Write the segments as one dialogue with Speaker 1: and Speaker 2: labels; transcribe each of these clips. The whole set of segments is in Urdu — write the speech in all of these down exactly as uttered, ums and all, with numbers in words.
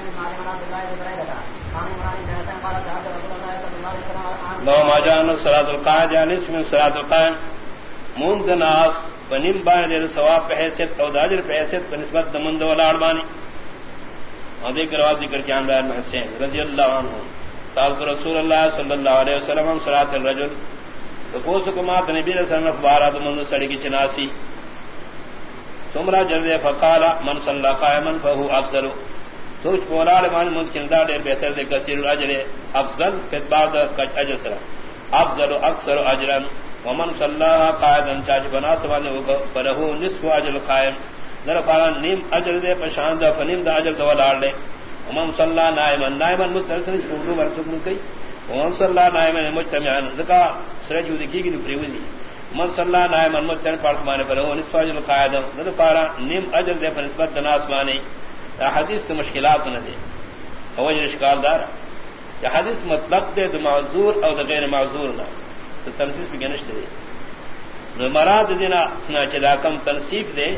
Speaker 1: لو ما جان صلاة القائد يعني اسم صلاة القائم مند ناس بنیم باندې ثواب په حیثیت او اجر په حیثیت په نسبت د مند ولاړ باندې او دې کروا ذکر کې عمران حسین رضی اللہ عنہ سال رسول اللہ صلی اللہ علیہ وسلم صلاة الرجل تو کو سکمات نبی صلی اللہ علیہ وسلم بارات مند سڑی کی چناسی سمرا جرد فقال من صلى قائما فهو افضل سوچ بولا مان ممکن دا ډېر بهتر دی کثیر الاجر افضل بعد اجر سره افضل اکثر اجرا ومن صلى قاعدا چاچ بنا سوانے فله نصف اجر القائم در فارن نیم اجر دے پشان دا فنیم دا اجر دو لاڑ دے ومن صلى نائما نائما متسن شروع ورسم کئی ومن صلى نائما مجتمعا ذکا سرجو دکی کی پریوزی من صلى نائما مجتمعا پارکمانے فله نصف اجر القائم در فارن نیم اجر دے پر نسبت دناس مانے حدیث کی مشکلات نہ دے وجہ اشکال دار یا حدیث مطلق دے تو معذور اور غیر معذور نہ تنصیف کی گنش دے نو مراد دینا نہ چلا کم تنصیف دے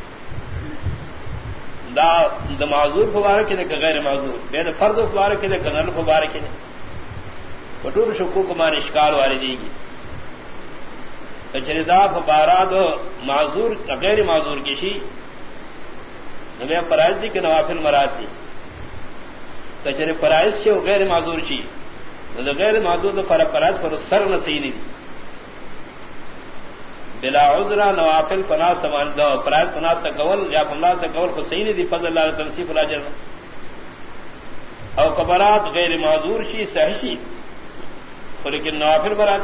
Speaker 1: دا دا معذور مبارک دے کہ غیر معذور بے فرض مبارک دے کہ نل مبارک دے کٹور شکوک مان اشکال والی دے گی چریدا فبارات معذور غیر معذور کشی نبی فرائض دی کہ نوافل مراد دی کچرے فرائض سے غیر معذور چی نو غیر معذور تو فرق فرائض پر سر نہ صحیح نہیں بلا عذر نوافل فنا سمان دو فرائض فنا سے قول یا فنا سے قول کو صحیح نہیں دی فضل اللہ تنصیف الاجر او کبرات غیر معذور چی صحیح لیکن نوافل مراد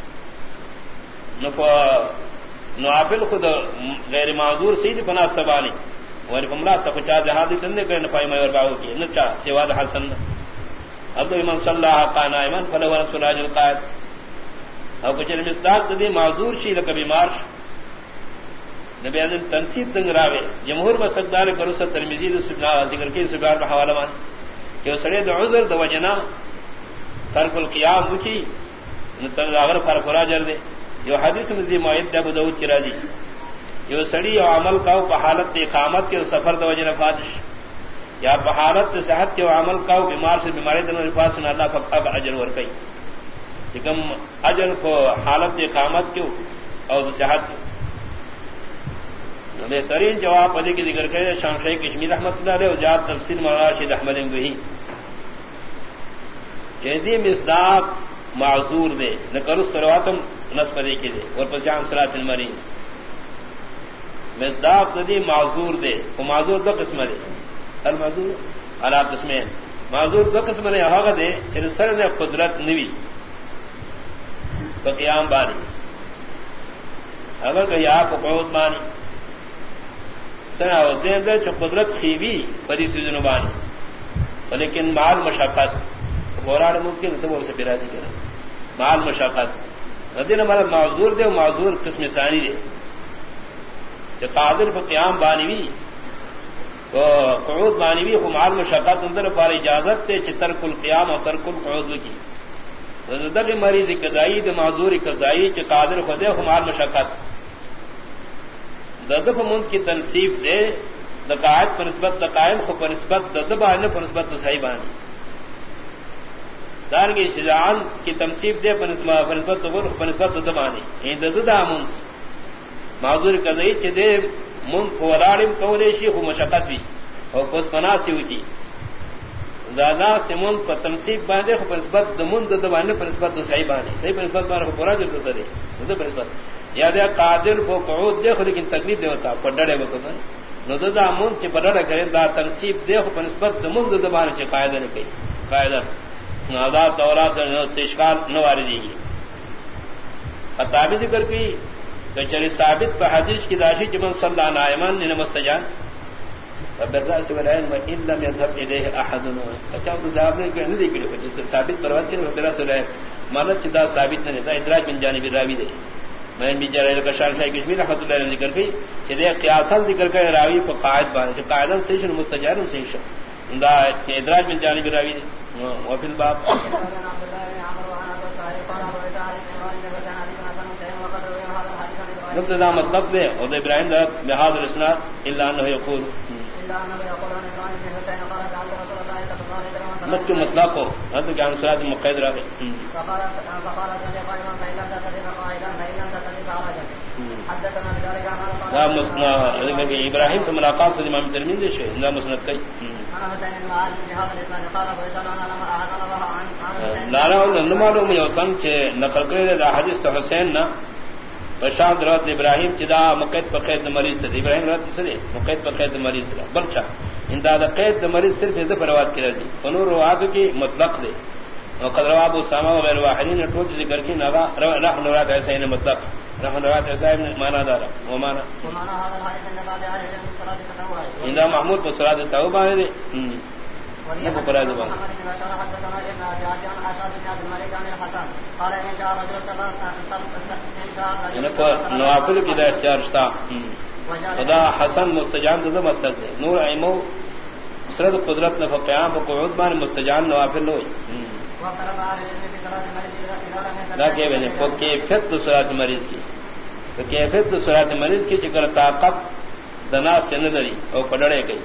Speaker 1: نو نوافل خود غیر معذور صحیح دی فنا سبانی اور کمرا سفچا جہاد تندے کرنے پائی میں اور باو کی نچا سوا حسن اب امام صلی اللہ قانا ایمن فلو رسول اجر القائد او کچھ مصداق دی معذور شی لک بیمار نبی اذن تنصیب تنگ راوے جمہور مستقدار کرو س ترمذی سنا ذکر کی سبار میں حوالہ مان کہ سڑے دو عذر دو وجنا ترک القیام کی نتغیر فرق راجر دے جو حدیث میں دی معید ابو داؤد کی راضی جو سڑی اور عمل کا بحالت اقامت کے سفر دو وجہ فاتش یا بحالت صحت کے عمل کا بیمار سے بیماری دن رفات سے اللہ فقہ کا اجر ورکئی لیکن اجر کو حالت اقامت کیوں اور صحت کیوں بہترین جواب پدی کی ذکر کرے شام شیخ کشمیر رحمۃ اللہ علیہ وجات تفسیر مولانا رشید احمد گوہی جہدی مصداق معذور دے نہ کرو سرواتم نسب دے کے دے اور پسیام صراط المریض مصداق دی معذور دے وہ معذور دو قسم دے المعذور علا قسمیں معذور دو قسم دے ہاں دے کہ سر نے قدرت نوی تو قیام بانی اگر کہ یا کو قعود بانی سنا دے دے جو قدرت خیبی پری سیزن بانی لیکن مال مشقت قرآن ممکن تو وہ سے پیراجی کرا مال مشقت ندین ہمارا معذور دے معذور قسم ثانی دے کہ قادر پر قیام بانوی تو قعود بانوی خمال مشقت اندر پر اجازت تے ترک القیام اور ترک القعود کی زدر مریض قضائی دے معذور قضائی کہ قادر خود خمال مشقت ددب مند کی تنصیب دے دقائد پر نسبت دقائم خو پر نسبت ددب آنے پر نسبت صحیح بانی دار کی شجاعان کی تنصیب دے پر نسبت پر نسبت ددب آنے ددد آمونس معذور قضائی چھ دے من فولاڑم کولے شیخ و مشقت بھی اور کس پناسی ہوتی دادا سے من پر تنصیب باندھے پر نسبت دمن ددبانے پر نسبت صحیح بانے صحیح پر نسبت بانے پورا جو دے دے پر نسبت یا دے قادر کو قعود دے لیکن تکلیف دے ہوتا پڑھڑے وقت نو ددا من چھ پڑھڑا کرے دا تنصیب دے پر نسبت دمن ددبانے چھ قاعدہ نے کہی قاعدہ آزاد دورات تشکال نہ واردی گی خطابی ذکر کی چری ثابت پر حدیث کی داشی جمن صلی اللہ نائمان نے مستجان بالراس والعين وان لم يذهب اليه احد فكان ذهب نے نہیں دیکھ لو ثابت پر وقت بالراس والعين مالت دا ثابت نہیں تھا ادراج من جانب راوی دے میں بھی جرائل کا شان شیخ کشمیر رحمۃ اللہ علیہ ذکر کی کہ دے قیاسا ذکر کر راوی کو قاعد بان کہ قاعدہ صحیح مستجان صحیح دا ادراج من جانب راوی دے وفي الباب مبتدا مطلب دے اور ابراہیم بهذا الاسناد الا انه يقول الا انه يقول ان ابراهيم بن حسين قال تعالى رسول الله مت مطلق ہو ہاں تو کیا صراط مقید رہے ابراہیم سے ملاقات سے امام ترمذی سے اللہ مسند کئی نارا معلوم یوتن کے نقل کرے حدیث حسین نہ بشاد رات ابراہیم چدا مقید پقید مریض سے ابراہیم رات سے مقید پقید مریض سے بلچا انداد قید مریض صرف اس پروات کی رہی فنور روات کی مطلق دے وقد رواب اسامہ وغیر واحدین ٹوٹ ذکر کی نغا رحم روات ایسا ہی مطلق رحم روات ایسا ہی مانا دارا وہ مانا اندہ محمود پر صلاة توبہ دے نبو قرآن دبان نوافل کی دا اختیار شتا خدا حسن مستجان دو مستد دے نور عیمو سرد قدرت نفع قیام و قعود بان مستجان نوافل ہوئی دا کہ بہنے کو کیفیت دو صلاة مریض کی تو کیفیت دو صلاة مریض کی چکر طاقت دناس سے ندری اور پڑڑے گئی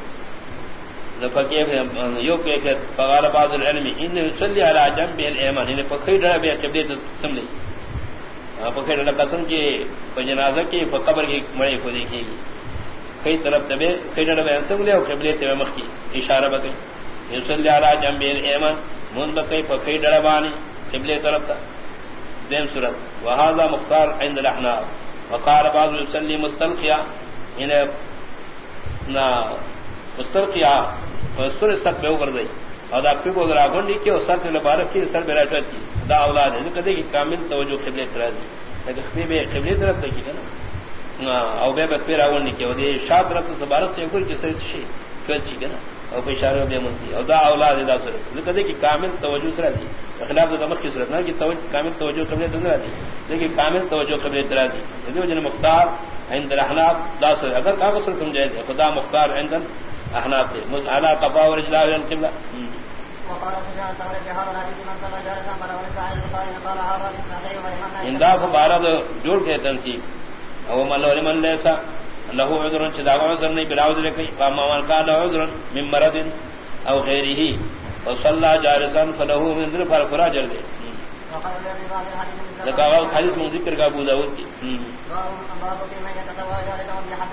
Speaker 1: یو کیفیت فقال بعض العلم ان يصلي على جنب الايمن ان فقير ربي قبلت سملی فقير لقسم کی جنازہ کی قبر کی مڑی کو دیکھے گی کئی طرف تبے کئی ربی سملی اور قبلت مخ کی اشارہ بکئی يصلي على جنب الايمن من بکئی فقير ربانی قبلت طرف تھا دیم صورت وهذا مختار عند الاحناف وقال بعض يصلي مستلقيا ان نا مستلقيا مستر استق پہ کر دئی اور آپ کو اگر آگنڈی کی اور سر کے مبارک کی سر پہ رچوت کی دا اولاد ہے کدے کی کامل توجہ قبلے طرف دی لیکن بے قبلے طرف کی نا او بے پہ راگنڈی کی اور یہ شاد رت مبارک سے کوئی کی سر شی چوت کی نا اور اشارہ بے منتی اور دا اولاد دا سر کدے کی کامل توجہ سر دی خلاف دمک کی صورت نہ کہ توجہ کامل توجہ قبلے طرف دی لیکن کامل توجہ قبلے طرف دی یہ جو مختار عند الاحناف دا سر اگر کا سر تم جائے خدا مختار عند احناف دے على قفا ورجلا الى القبلة انداف بارد جوڑ کے تنسیب او من لو لمن ليس له عذر چدا عذر نہیں بلا عذر کوئی قام من قال عذر من مرض او غيره وصلى جالسا فله من ذل فرقرا جل دے لگا حدیث میں ذکر کا ابو داؤد کی